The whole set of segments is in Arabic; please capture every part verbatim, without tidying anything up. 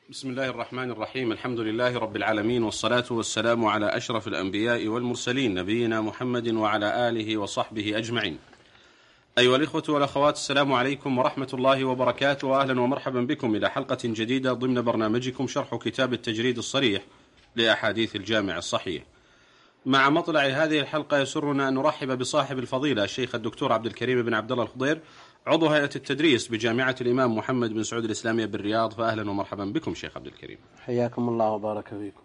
بسم الله الرحمن الرحيم. الحمد لله رب العالمين، والصلاة والسلام على أشرف الأنبياء والمرسلين، نبينا محمد وعلى آله وصحبه أجمعين. أيها الإخوة والأخوات، السلام عليكم ورحمة الله وبركاته، وأهلا ومرحبا بكم إلى حلقة جديدة ضمن برنامجكم شرح كتاب التجريد الصريح لأحاديث الجامع الصحيح. مع مطلع هذه الحلقة يسرنا أن نرحب بصاحب الفضيلة الشيخ الدكتور عبد الكريم بن عبد الله الخضير، عضو هيئة التدريس بجامعة الإمام محمد بن سعود الإسلامية بالرياض. فأهلا ومرحبا بكم شيخ عبد الكريم. حياكم الله وبارك فيكم.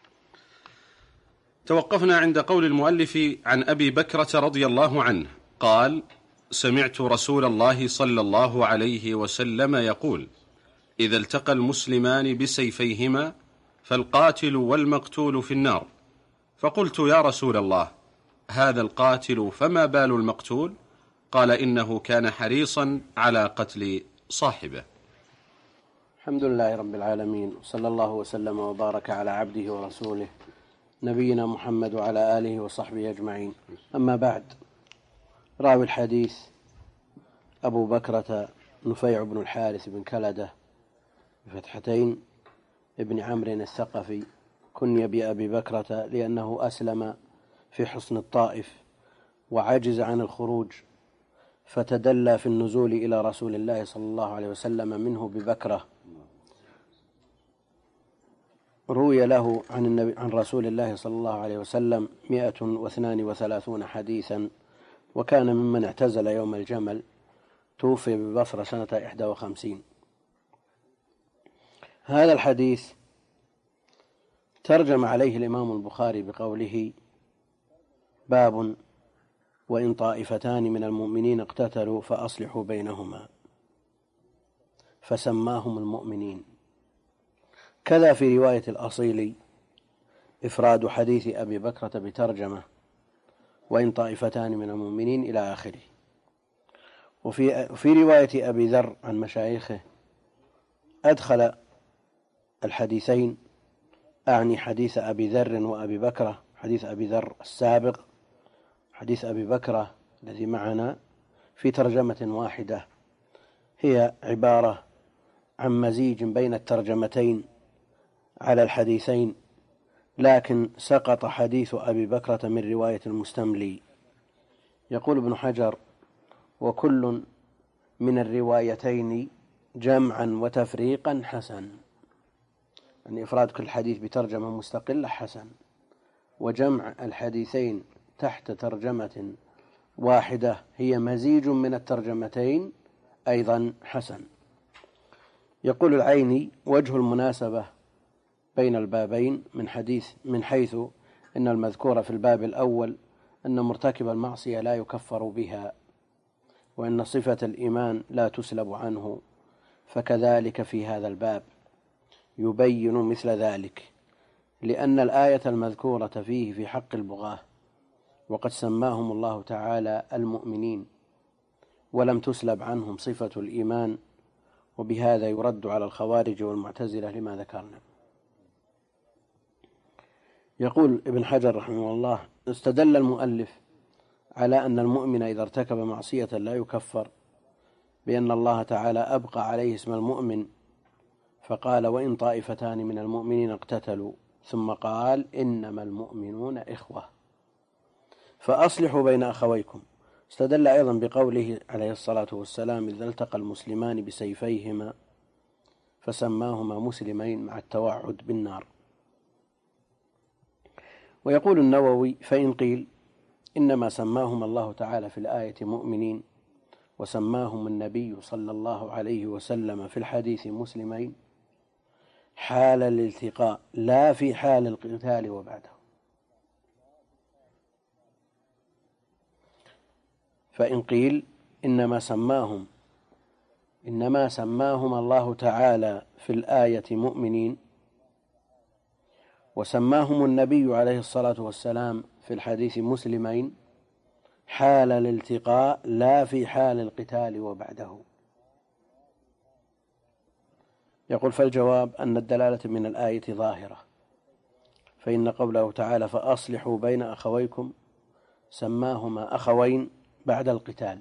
توقفنا عند قول المؤلف عن أبي بكرة رضي الله عنه قال: سمعت رسول الله صلى الله عليه وسلم يقول: إذا التقى المسلمان بسيفيهما فالقاتل والمقتول في النار. فقلت: يا رسول الله، هذا القاتل فما بال المقتول؟ قال: إنه كان حريصا على قتل صاحبه. الحمد لله رب العالمين، وصلى الله وسلم وبارك على عبده ورسوله نبينا محمد وعلى آله وصحبه أجمعين. أما بعد، راوي الحديث أبو بكرة نفيع بن الحارث بن كلدة بفتحتين ابن عمرو الثقفي، كني بأبي بكرة لأنه أسلم في حصن الطائف وعجز عن الخروج، فتدلى في النزول إلى رسول الله صلى الله عليه وسلم منه ببكرة. روي له عن, النبي عن رسول الله صلى الله عليه وسلم مئة واثنان وثلاثون حديثا، وكان ممن اعتزل يوم الجمل، توفي ببصرة سنة إحدى وخمسين. هذا الحديث ترجم عليه الإمام البخاري بقوله: باب وإن طائفتان من المؤمنين اقتتلوا فأصلحوا بينهما، فسماهم المؤمنين. كذا في رواية الأصيل إفراد حديث أبي بكرة بترجمة وإن طائفتان من المؤمنين إلى آخره. وفي في رواية أبي ذر عن مشايخه أدخل الحديثين، أعني حديث أبي ذر وأبي بكرة، حديث أبي ذر السابق، حديث أبي بكرة الذي معنا، في ترجمة واحدة، هي عبارة عن مزيج بين الترجمتين على الحديثين، لكن سقط حديث أبي بكرة من رواية المستملي. يقول ابن حجر: وكل من الروايتين جمعا وتفريقا حسن. يعني إفراد كل حديث بترجمة مستقلة حسن، وجمع الحديثين تحت ترجمة واحدة هي مزيج من الترجمتين أيضا حسن. يقول العيني: وجه المناسبة بين البابين من حديث من حيث إن المذكور في الباب الأول أن مرتكب المعصية لا يكفر بها، وأن صفة الإيمان لا تسلب عنه، فكذلك في هذا الباب يبين مثل ذلك، لأن الآية المذكورة فيه في حق البغاة، وقد سماهم الله تعالى المؤمنين، ولم تسلب عنهم صفة الإيمان، وبهذا يرد على الخوارج والمعتزلة لما ذكرنا. يقول ابن حجر رحمه الله: استدل المؤلف على أن المؤمن إذا ارتكب معصية لا يكفر بأن الله تعالى أبقى عليه اسم المؤمن، فقال: وإن طائفتان من المؤمنين اقتتلوا، ثم قال: إنما المؤمنون إخوة فأصلحوا بين أخويكم. استدل أيضا بقوله عليه الصلاة والسلام: إذا التقى المسلمان بسيفيهما فسماهما مسلمين مع التوعد بالنار. ويقول النووي: فإن قيل إنما سماهم الله تعالى في الآية مؤمنين، وسماهم النبي صلى الله عليه وسلم في الحديث مسلمين حال الالتقاء لا في حال القتال وبعده. فإن قيل إنما سماهم إنما سماهم الله تعالى في الآية مؤمنين، وسماهم النبي عليه الصلاة والسلام في الحديث مسلمين حال الالتقاء لا في حال القتال وبعده. يقول: فالجواب أن الدلالة من الآية ظاهرة، فإن قوله تعالى: فأصلحوا بين أخويكم سماهما أخوين بعد القتال،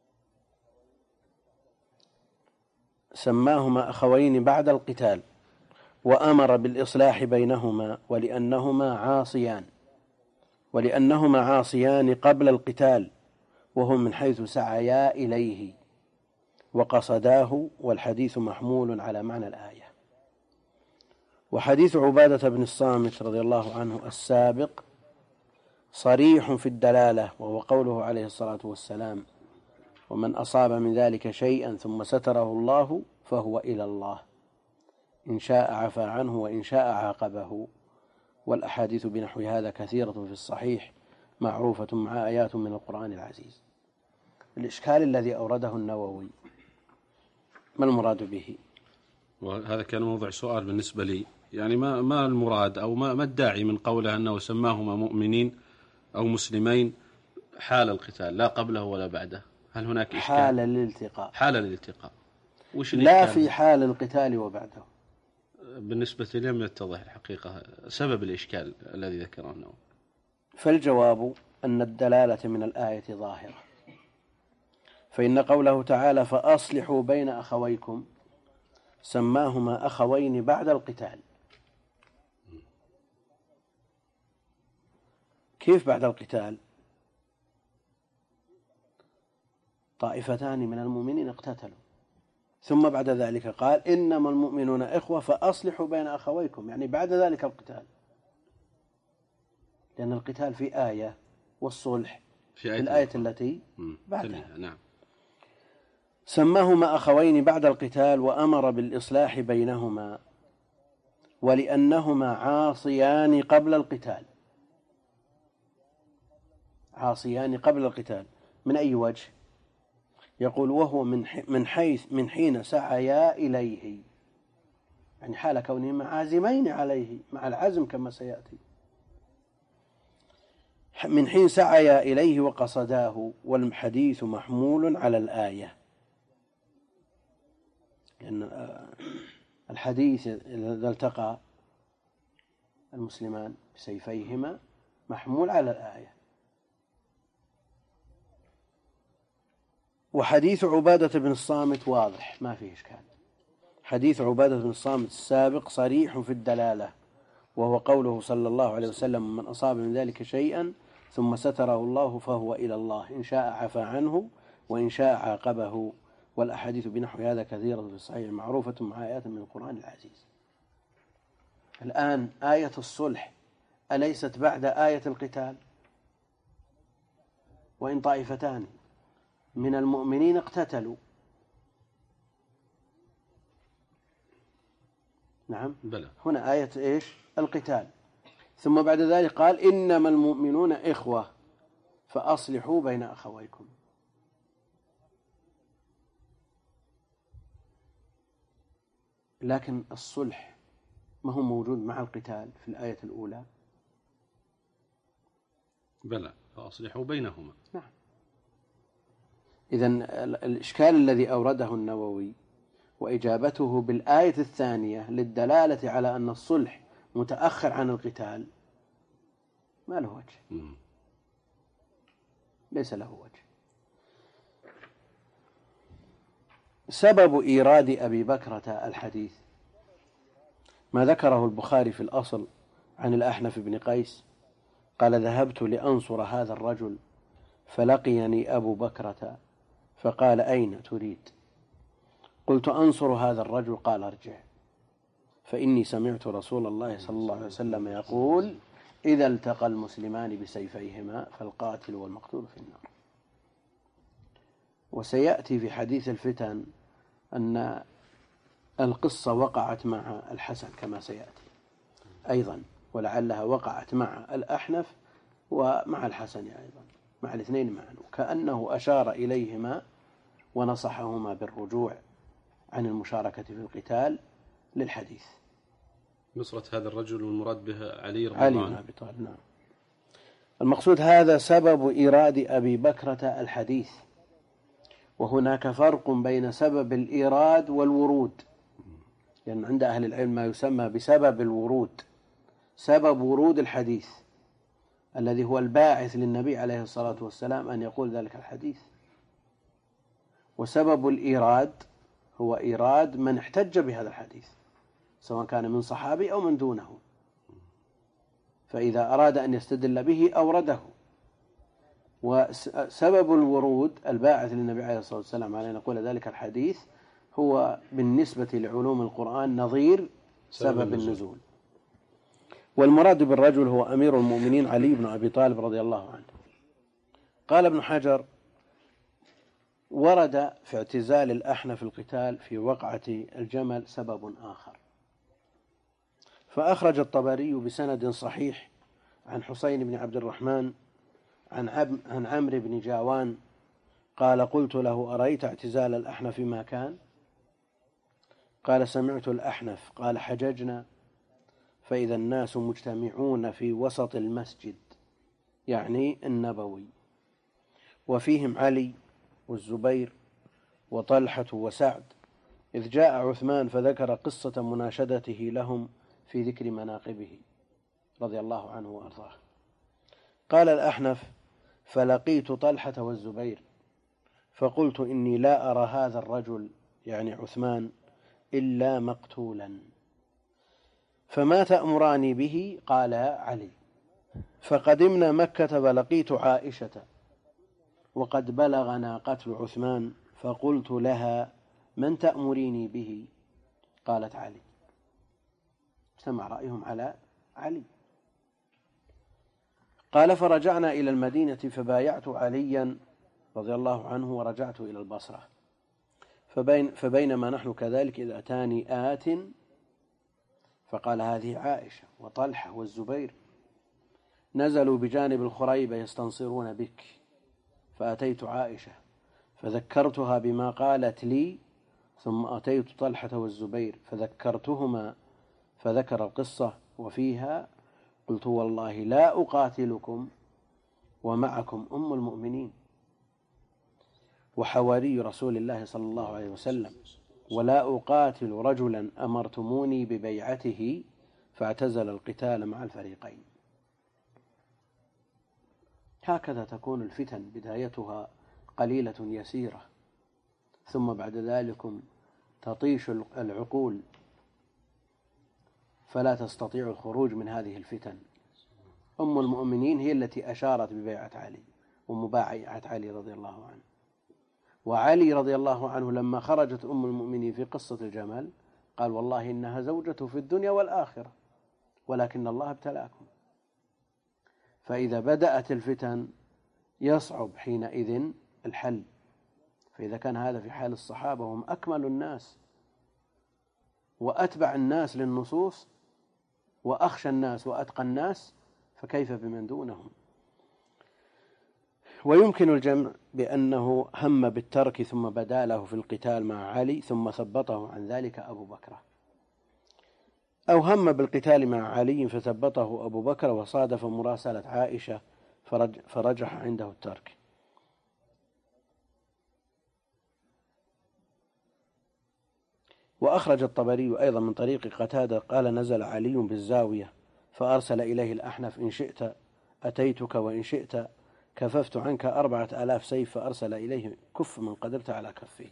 سماهما أخوين بعد القتال، وأمر بالإصلاح بينهما ولأنهما عاصيان ولأنهما عاصيان قبل القتال وهم من حيث سعيا إليه وقصداه، والحديث محمول على معنى الآية. وحديث عبادة بن الصامت رضي الله عنه السابق صريح في الدلالة، وهو قوله عليه الصلاة والسلام: ومن أصاب من ذلك شيئا ثم ستره الله فهو إلى الله، إن شاء عفا عنه وإن شاء عاقبه. والأحاديث بنحو هذا كثيرة في الصحيح معروفة مع آيات من القرآن العزيز. الإشكال الذي أورده النووي ما المراد به؟ وهذا كان موضع سؤال بالنسبة لي، يعني ما ما المراد أو ما ما الداعي من قوله أنه سماهما مؤمنين أو مسلمين حال القتال لا قبله ولا بعده؟ هل هناك إشكال؟ حال الالتقاء. حال الالتقاء وش لا في حال القتال وبعده. بالنسبة لي لم يتضح الحقيقة سبب الإشكال الذي ذكرناه. فالجواب أن الدلالة من الآية ظاهرة، فإن قوله تعالى: فأصلحوا بين أخويكم، سماهما أخوين بعد القتال. كيف بعد القتال؟ طائفتان من المؤمنين اقتتلوا، ثم بعد ذلك قال: إنما المؤمنون إخوة فأصلحوا بين أخويكم، يعني بعد ذلك القتال، لأن القتال في آية والصلح في آية الآية التي بعدها. نعم. سماهما أخوين بعد القتال وأمر بالإصلاح بينهما ولأنهما عاصيان قبل القتال. عاصيان قبل القتال من أي وجه؟ يقول: وهو من من حيث من حين سعيا إليه، يعني حال كونهما عازمين عليه مع العزم كما سيأتي، من حين سعيا إليه وقصداه. والحديث محمول على الآية، لأن الحديث إذا التقى المسلمان بسيفيهما محمول على الآية. وحديث عبادة بن الصامت واضح ما فيه إشكال. حديث عبادة بن الصامت السابق صريح في الدلالة، وهو قوله صلى الله عليه وسلم: من أصاب من ذلك شيئا ثم ستره الله فهو إلى الله، إن شاء عفا عنه وإن شاء عاقبه. والأحاديث بنحو هذا كثيرة في الصحيح معروفة مع آيات من القرآن العزيز. الآن آية الصلح أليست بعد آية القتال؟ وإن طائفتان من المؤمنين اقتتلوا، نعم بلى. هنا آية إيش؟ القتال. ثم بعد ذلك قال: إنما المؤمنون إخوة فأصلحوا بين أخويكم. لكن الصلح ما هو موجود مع القتال في الآية الأولى؟ بلى، فأصلحوا بينهما. نعم. إذن الإشكال الذي أورده النووي وإجابته بالآية الثانية للدلالة على أن الصلح متأخر عن القتال ما له وجه، ليس له وجه. سبب إيراد أبي بكرة الحديث ما ذكره البخاري في الأصل عن الأحنف بن قيس قال: ذهبت لأنصر هذا الرجل فلقيني أبو بكرة فقال: أين تريد؟ قلت: أنصر هذا الرجل. قال: ارجع، فإني سمعت رسول الله صلى الله عليه وسلم يقول: إذا التقى المسلمان بسيفيهما فالقاتل والمقتول في النار. وسيأتي في حديث الفتن أن القصة وقعت مع الحسن كما سيأتي أيضا، ولعلها وقعت مع الأحنف ومع الحسن أيضا، مع الاثنين معا، وكأنه أشار إليهما ونصحهما بالرجوع عن المشاركة في القتال للحديث. نصرة هذا الرجل والمراد به علي رضي الله عنه. نعم. المقصود هذا سبب إيراد أبي بكرة الحديث، وهناك فرق بين سبب الإيراد والورود، لأن يعني عند أهل العلم ما يسمى بسبب الورود، سبب ورود الحديث الذي هو الباعث للنبي عليه الصلاة والسلام أن يقول ذلك الحديث، وسبب الإيراد هو إيراد من احتج بهذا الحديث سواء كان من صحابي أو من دونه، فإذا أراد أن يستدل به أورده. وسبب الورود الباعث للنبي عليه الصلاة والسلام على أن نقول ذلك الحديث هو بالنسبة لعلوم القرآن نظير سبب النزول. والمراد بالرجل هو أمير المؤمنين علي بن أبي طالب رضي الله عنه. قال ابن حجر: ورد في اعتزال الأحنف القتال في وقعة الجمل سبب آخر، فأخرج الطبري بسند صحيح عن حسين بن عبد الرحمن عن, عن عمرو بن جاوان قال: قلت له: أرأيت اعتزال الأحنف ما كان؟ قال: سمعت الأحنف قال: حججنا فإذا الناس مجتمعون في وسط المسجد، يعني النبوي، وفيهم علي والزبير وطلحة وسعد، إذ جاء عثمان فذكر قصة مناشدته لهم في ذكر مناقبه رضي الله عنه وأرضاه. قال الأحنف: فلقيت طلحة والزبير فقلت: إني لا أرى هذا الرجل، يعني عثمان، إلا مقتولا، فما تأمراني به؟ قال: علي. فقدمنا مكة فلقيت عائشة وقد بلغنا قتل عثمان، فقلت لها: من تأمريني به؟ قالت: علي. اجتمع رأيهم على علي. قال: فرجعنا إلى المدينة فبايعت عليا رضي الله عنه ورجعت إلى البصرة، فبين فبينما نحن كذلك إذ أتاني آت فقال: هذه عائشة وطلحة والزبير نزلوا بجانب الخريبة يستنصرون بك. فأتيت عائشة فذكرتها بما قالت لي، ثم أتيت طلحة والزبير فذكرتهما فذكر القصة وفيها قلت: والله لا أقاتلكم ومعكم أم المؤمنين وحواري رسول الله صلى الله عليه وسلم، ولا أقاتل رجلا أمرتموني ببيعته، فاعتزل القتال مع الفريقين. هكذا تكون الفتن، بدايتها قليلة يسيرة، ثم بعد ذلك تطيش العقول فلا تستطيع الخروج من هذه الفتن. أم المؤمنين هي التي أشارت ببيعة علي ومبايعة علي رضي الله عنه. وعلي رضي الله عنه لما خرجت أم المؤمنين في قصة الجمل قال: والله إنها زوجته في الدنيا والآخرة، ولكن الله ابتلاكم. فإذا بدأت الفتن يصعب حينئذ الحل. فإذا كان هذا في حال الصحابة هم أكمل الناس وأتبع الناس للنصوص وأخشى الناس وأتقى الناس، فكيف بمن دونهم؟ ويمكن الجمع بأنه هم بالترك ثم بدا له في القتال مع علي ثم ثبطه عن ذلك أبو بكر، أو هم بالقتال مع علي فثبطه أبو بكر وصادف مراسلة عائشة فرج فرجح عنده الترك. وأخرج الطبري أيضا من طريق قتادة قال: نزل علي بالزاوية فأرسل إليه الأحنف: إن شئت أتيتك وإن شئت كففت عنك أربعة آلاف سيف، فأرسل إليه: كف من قدرت على كفه.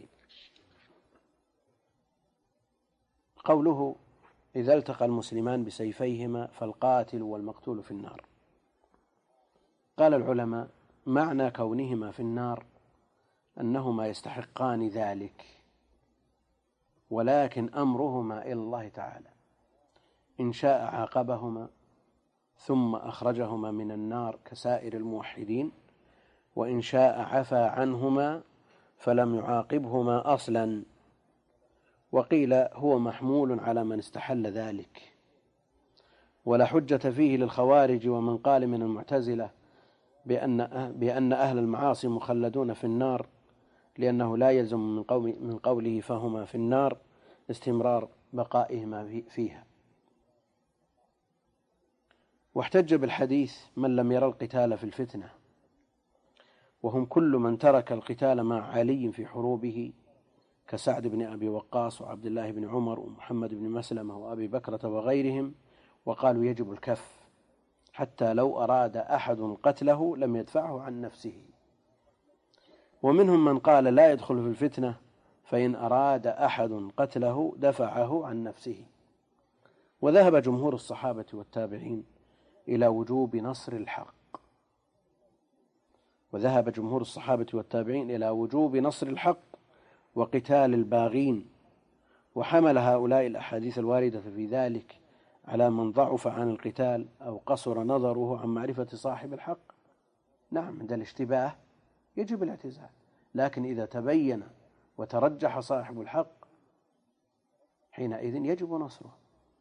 قوله: إذا التقى المسلمان بسيفيهما فالقاتل والمقتول في النار. قال العلماء: معنى كونهما في النار أنهما يستحقان ذلك، ولكن أمرهما إلى الله تعالى، إن شاء عاقبهما ثم أخرجهما من النار كسائر الموحدين، وإن شاء عفى عنهما فلم يعاقبهما أصلا. وقيل هو محمول على من استحل ذلك، ولا حجة فيه للخوارج ومن قال من المعتزلة بأن بأن أهل المعاصي مخلدون في النار، لأنه لا يلزم من قول من قوله فهما في النار استمرار بقائهما فيها. واحتج بالحديث من لم يرى القتال في الفتنة، وهم كل من ترك القتال مع علي في حروبه كسعد بن أبي وقاص وعبد الله بن عمر ومحمد بن مسلمة وأبي بكرة وغيرهم، وقالوا يجب الكف حتى لو أراد أحد قتله لم يدفعه عن نفسه. ومنهم من قال لا يدخل في الفتنة، فإن أراد أحد قتله دفعه عن نفسه. وذهب جمهور الصحابة والتابعين إلى وجوب نصر الحق وذهب جمهور الصحابة والتابعين إلى وجوب نصر الحق وقتال الباغين، وحمل هؤلاء الأحاديث الواردة في ذلك على من ضعف عن القتال أو قصر نظره عن معرفة صاحب الحق. نعم، عند الاشتباه يجب الاعتزال، لكن إذا تبين وترجح صاحب الحق حينئذ يجب نصره.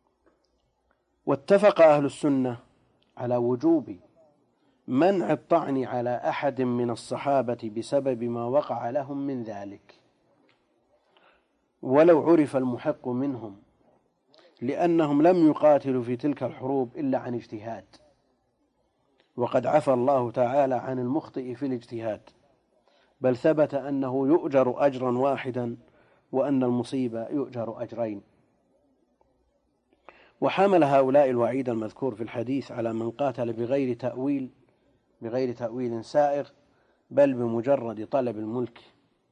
واتفق أهل السنة على وجوب منع الطعن على أحد من الصحابة بسبب ما وقع لهم من ذلك ولو عرف المحق منهم، لأنهم لم يقاتلوا في تلك الحروب إلا عن اجتهاد، وقد عفى الله تعالى عن المخطئ في الاجتهاد، بل ثبت أنه يؤجر أجرا واحدا وأن المصيب يؤجر أجرين. وحمل هؤلاء الوعيد المذكور في الحديث على من قاتل بغير تأويل بغير تأويل سائغ، بل بمجرد طلب الملك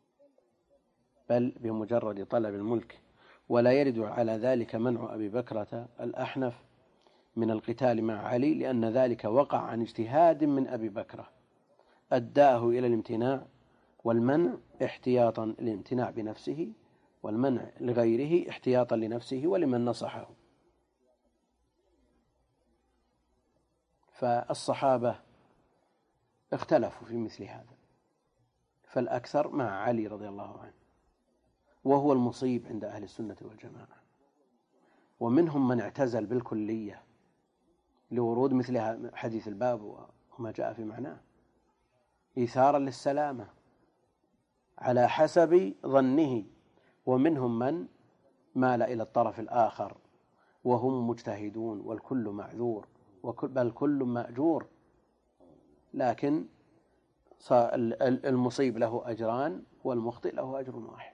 بل بمجرد طلب الملك ولا يرد على ذلك منع أبي بكرة الأحنف من القتال مع علي، لأن ذلك وقع عن اجتهاد من أبي بكرة أداه إلى الامتناع، والمنع احتياطا للامتناع بنفسه، والمنع لغيره احتياطا لنفسه ولمن نصحه. فالصحابة اختلفوا في مثل هذا، فالأكثر مع علي رضي الله عنه، وهو المصيب عند أهل السنة والجماعة. ومنهم من اعتزل بالكلية لورود مثل حديث الباب وما جاء في معناه إيثارا للسلامة على حسب ظنه، ومنهم من مال إلى الطرف الآخر وهم مجتهدون والكل معذور بل كل مأجور، لكن المصيب له أجران والمخطئ له أجر واحد.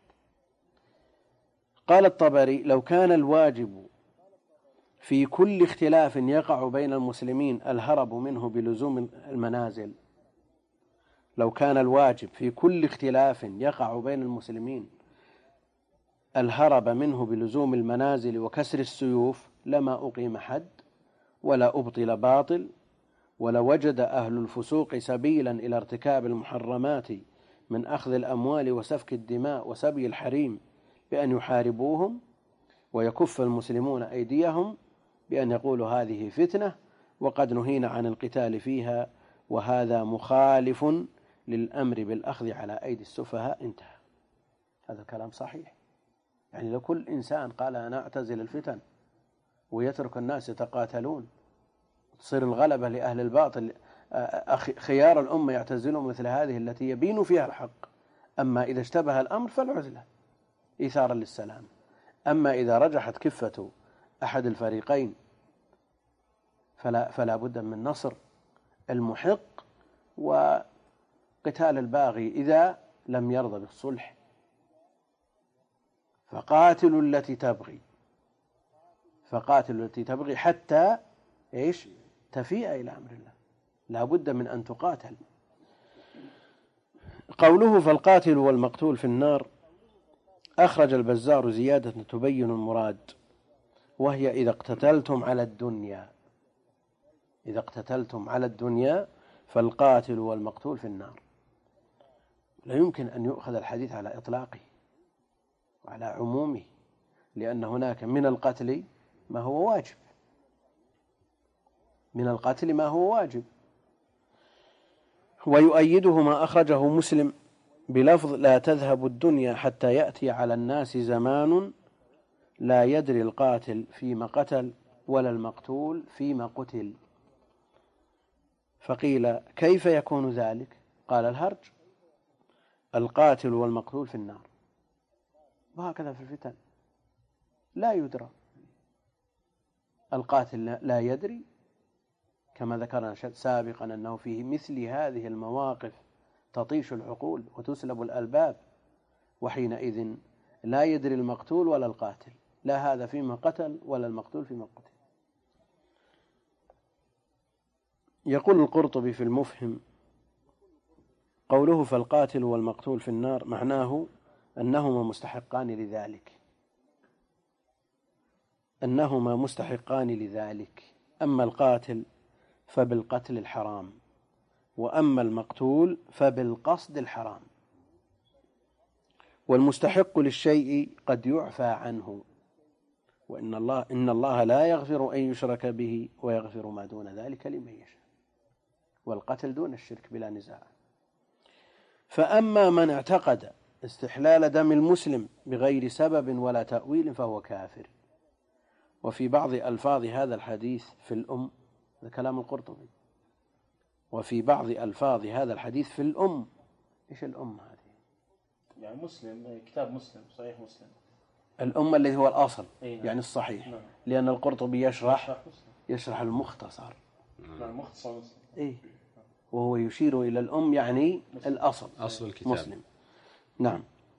قال الطبري: لو كان الواجب في كل اختلاف يقع بين المسلمين الهرب منه بلزوم المنازل لو كان الواجب في كل اختلاف يقع بين المسلمين الهرب منه بلزوم المنازل وكسر السيوف لما أقيم حد ولا أبطل باطل، ولوجد أهل الفسوق سبيلا إلى ارتكاب المحرمات من أخذ الأموال وسفك الدماء وسبي الحريم بأن يحاربوهم، ويكف المسلمون أيديهم بأن يقولوا هذه فتنة وقد نهينا عن القتال فيها، وهذا مخالف للأمر بالأخذ على أيدي السفهاء. انتهى. هذا الكلام صحيح. يعني لو كل إنسان قال أنا أعتزل الفتن ويترك الناس يتقاتلون تصير الغلبة لأهل الباطل، خيار الأمة يعتزلون مثل هذه التي يبين فيها الحق. أما إذا اشتبه الأمر فالعزلة إيثارا للسلام. أما إذا رجحت كفة أحد الفريقين فلا, فلا بد من نصر المحق وقتال الباغي إذا لم يرضى بالصلح. فقاتلوا التي تبغي فقاتلوا التي تبغي حتى إيش تفيء إلى أمر الله. لا بد من أن تقاتل. قوله فالقاتل والمقتول في النار أخرج البزار زيادة تبين المراد، وهي إذا اقتتلتم على الدنيا إذا اقتتلتم على الدنيا فالقاتل والمقتول في النار. لا يمكن أن يؤخذ الحديث على إطلاقه وعلى عمومه، لأن هناك من القتل ما هو واجب من القتل ما هو واجب ويؤيده ما أخرجه مسلم بلفظ لا تذهب الدنيا حتى يأتي على الناس زمان لا يدري القاتل فيما قتل ولا المقتول فيما قتل. فقيل كيف يكون ذلك؟ قال الهرج: القاتل والمقتول في النار. وهكذا في الفتن لا يدرى، القاتل لا يدري، كما ذكرنا سابقا أنه فيه مثل هذه المواقف تطيش العقول وتسلب الألباب، وحينئذ لا يدري المقتول ولا القاتل، لا هذا فيما قتل ولا المقتول فيما قتل. يقول القرطبي في المفهم: قوله فالقاتل والمقتول في النار معناه أنهما مستحقان لذلك، أنهما مستحقان لذلك، أما القاتل فبالقتل الحرام، وأما المقتول فبالقصد الحرام. والمستحق للشيء قد يعفى عنه، وإن الله إن الله لا يغفر أن يشرك به ويغفر ما دون ذلك لمن يشاء، والقتل دون الشرك بلا نزاع. فأما من اعتقد استحلال دم المسلم بغير سبب ولا تأويل فهو كافر. وفي بعض ألفاظ هذا الحديث في الأم، هذا كلام القرطبي، وفي بعض ألفاظ هذا الحديث في الأم. إيش الأم هذه؟ يعني مسلم، كتاب مسلم، صحيح مسلم. الأم الذي هو الأصل، نعم. يعني الصحيح. نعم. لأن القرطبي يشرح يشرح المختصر. نعم. مختصر مسلم. إيه، وهو يشير إلى الأم يعني مسلم. الأصل، أصل الكتاب. مسلم. نعم.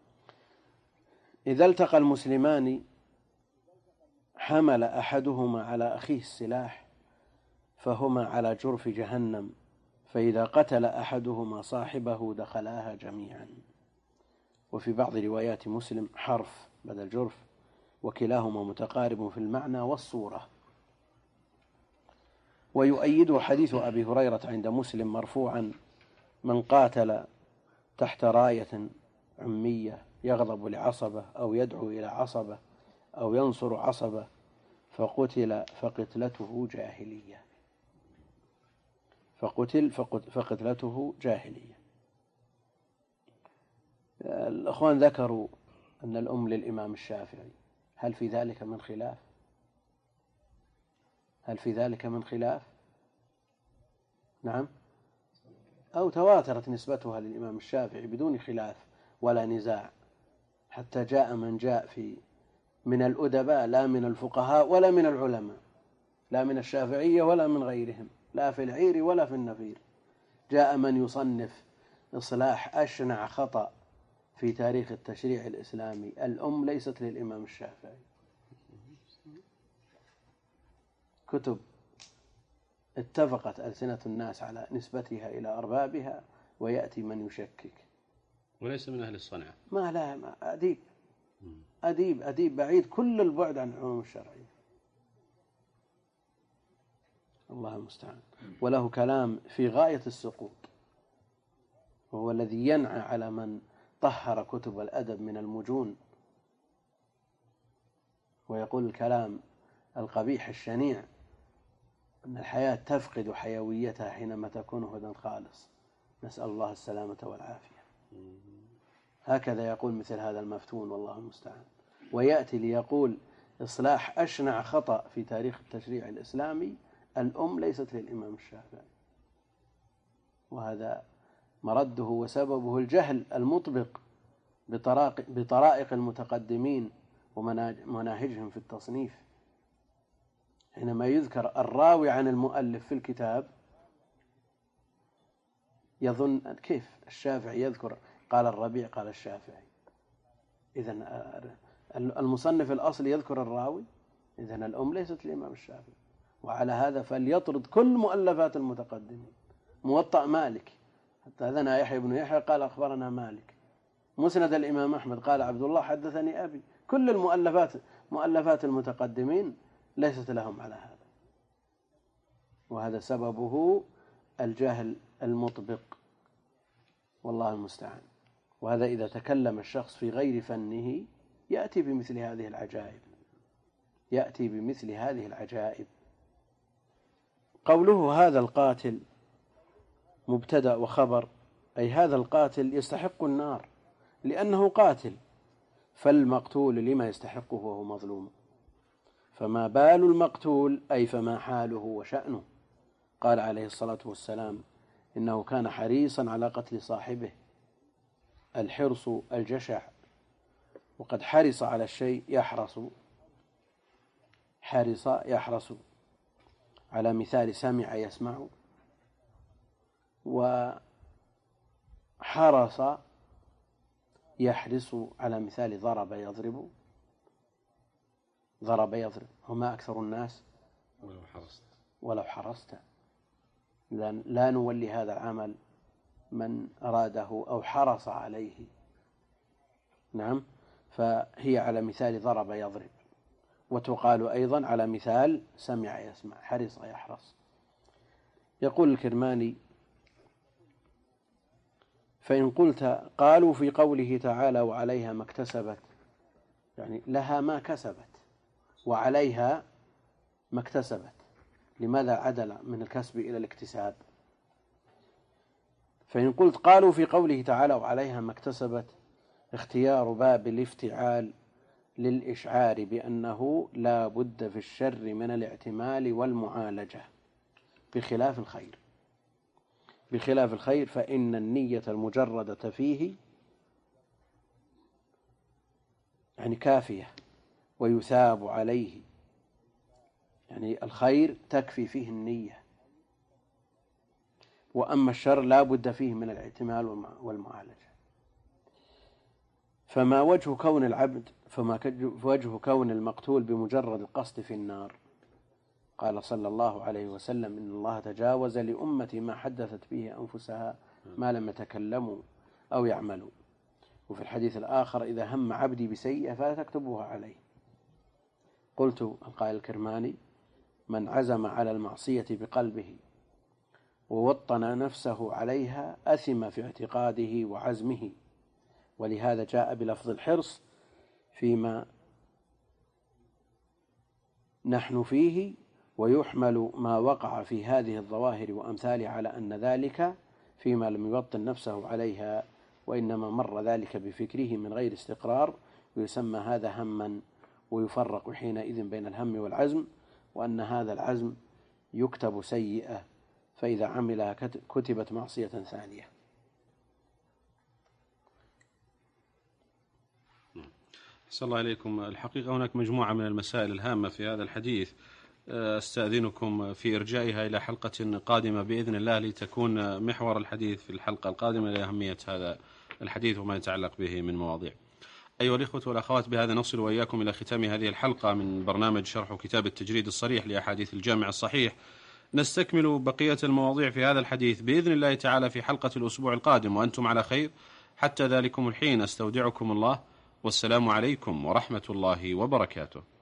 إذا التقى المسلمان حمل أحدهما على أخيه السلاح فهما على جرف جهنم، فإذا قتل أحدهما صاحبه دخلاها جميعا. وفي بعض روايات مسلم حرف بدل جرف، وكلاهما متقارب في المعنى والصورة. ويؤيده حديث أبي هريرة عند مسلم مرفوعا: من قاتل تحت راية عمية يغضب لعصبة أو يدعو إلى عصبة أو ينصر عصبة فقتل فقتلته جاهلية فقتل فقتلته جاهلية. الأخوان ذكروا أن الأم للإمام الشافعي، هل في ذلك من خلاف؟ هل في ذلك من خلاف؟ نعم، أو تواترت نسبتها للإمام الشافعي بدون خلاف ولا نزاع، حتى جاء من جاء في من الأدباء لا من الفقهاء ولا من العلماء، لا من الشافعية ولا من غيرهم، لا في العير ولا في النفير، جاء من يصنف إصلاح أشنع خطأ في تاريخ التشريع الإسلامي: الأم ليست للإمام الشافعي. كتب اتفقت ألسنة الناس على نسبتها إلى أربابها، ويأتي من يشكك وليس من أهل الصنعة، ما لا ما أديب أديب أديب بعيد كل البعد عن العلوم الشرعية، الله المستعان. وله كلام في غاية السقوط، وهو الذي ينعى على من طهر كتب الأدب من المجون، ويقول الكلام القبيح الشنيع أن الحياة تفقد حيويتها حينما تكون هدى خالص، نسأل الله السلامة والعافية. هكذا يقول مثل هذا المفتون، والله المستعان. ويأتي ليقول إصلاح أشنع خطأ في تاريخ التشريع الإسلامي: الأم ليست للإمام الشافعي. وهذا مرده وسببه الجهل المطبق بطرائق المتقدمين ومناهجهم في التصنيف. حينما يذكر الراوي عن المؤلف في الكتاب يظن كيف الشافعي يذكر قال الربيع قال الشافعي، إذن المصنف الأصلي يذكر الراوي، إذن الأم ليست للإمام الشافعي. وعلى هذا فليطرد كل مؤلفات المتقدمين. موطأ مالك حدثنا يحيى بن يحيى قال أخبرنا مالك، مسند الإمام أحمد قال عبد الله حدثني أبي، كل المؤلفات مؤلفات المتقدمين ليست لهم على هذا، وهذا سببه الجهل المطبق، والله المستعان. وهذا إذا تكلم الشخص في غير فنه يأتي بمثل هذه العجائب يأتي بمثل هذه العجائب. قوله هذا القاتل مبتدأ وخبر، أي هذا القاتل يستحق النار لأنه قاتل، فالمقتول لما يستحقه وهو مظلوم، فما بال المقتول أي فما حاله وشأنه. قال عليه الصلاة والسلام: إنه كان حريصا على قتل صاحبه، الحرص الجشع، وقد حرص على الشيء يحرص، حرص يحرص، على مثال سمع يسمع، وحرص يحرص على مثال ضرب يضرب، ضرب يضرب، وما أكثر الناس ولو حرصت ولو حرصت. لا نولي هذا العمل من أراده أو حرص عليه. نعم، فهي على مثال ضرب يضرب. وتقال أيضا على مثال سمع يسمع، حرص يحرص. يقول الكرماني: فإن قلت قالوا في قوله تعالى وعليها ما اكتسبت، يعني لها ما كسبت وعليها ما اكتسبت، لماذا عدل من الكسب إلى الاكتساب؟ فإن قلت قالوا في قوله تعالى وعليها ما اكتسبت، اختيار باب الافتعال للإشعار بأنه لا بد في الشر من الاعتمال والمعالجة، بخلاف الخير بخلاف الخير فإن النية المجردة فيه يعني كافية ويثاب عليه، يعني الخير تكفي فيه النية، وأما الشر لا بد فيه من الاعتمال والمعالجة. فما وجه كون العبد فما وجه كون المقتول بمجرد القصد في النار؟ قال صلى الله عليه وسلم: إن الله تجاوز لأمتي ما حدثت به أنفسها ما لم يتكلموا أو يعملوا. وفي الحديث الآخر: إذا هم عبدي بسيئة فلا تكتبوها عليه. قلت القائل الكرماني: من عزم على المعصية بقلبه ووطن نفسه عليها أثم في اعتقاده وعزمه، ولهذا جاء بلفظ الحرص فيما نحن فيه، ويحمل ما وقع في هذه الظواهر وأمثالها على أن ذلك فيما لم يوطن نفسه عليها، وإنما مر ذلك بفكره من غير استقرار، ويسمى هذا هما، ويفرق حينئذ بين الهم والعزم، وأن هذا العزم يكتب سيئة، فإذا عملها كتبت معصية ثانية. أحسن الله إليكم. الحقيقة هناك مجموعة من المسائل الهامة في هذا الحديث، أستأذنكم في إرجائها إلى حلقة قادمة بإذن الله، لتكون محور الحديث في الحلقة القادمة لأهمية هذا الحديث وما يتعلق به من مواضيع. أيها الإخوة والأخوات، بهذا نصل وإياكم إلى ختام هذه الحلقة من برنامج شرح كتاب التجريد الصريح لأحاديث الجامع الصحيح. نستكمل بقية المواضيع في هذا الحديث بإذن الله تعالى في حلقة الأسبوع القادم، وأنتم على خير. حتى ذلكم الحين أستودعكم الله، والسلام عليكم ورحمة الله وبركاته.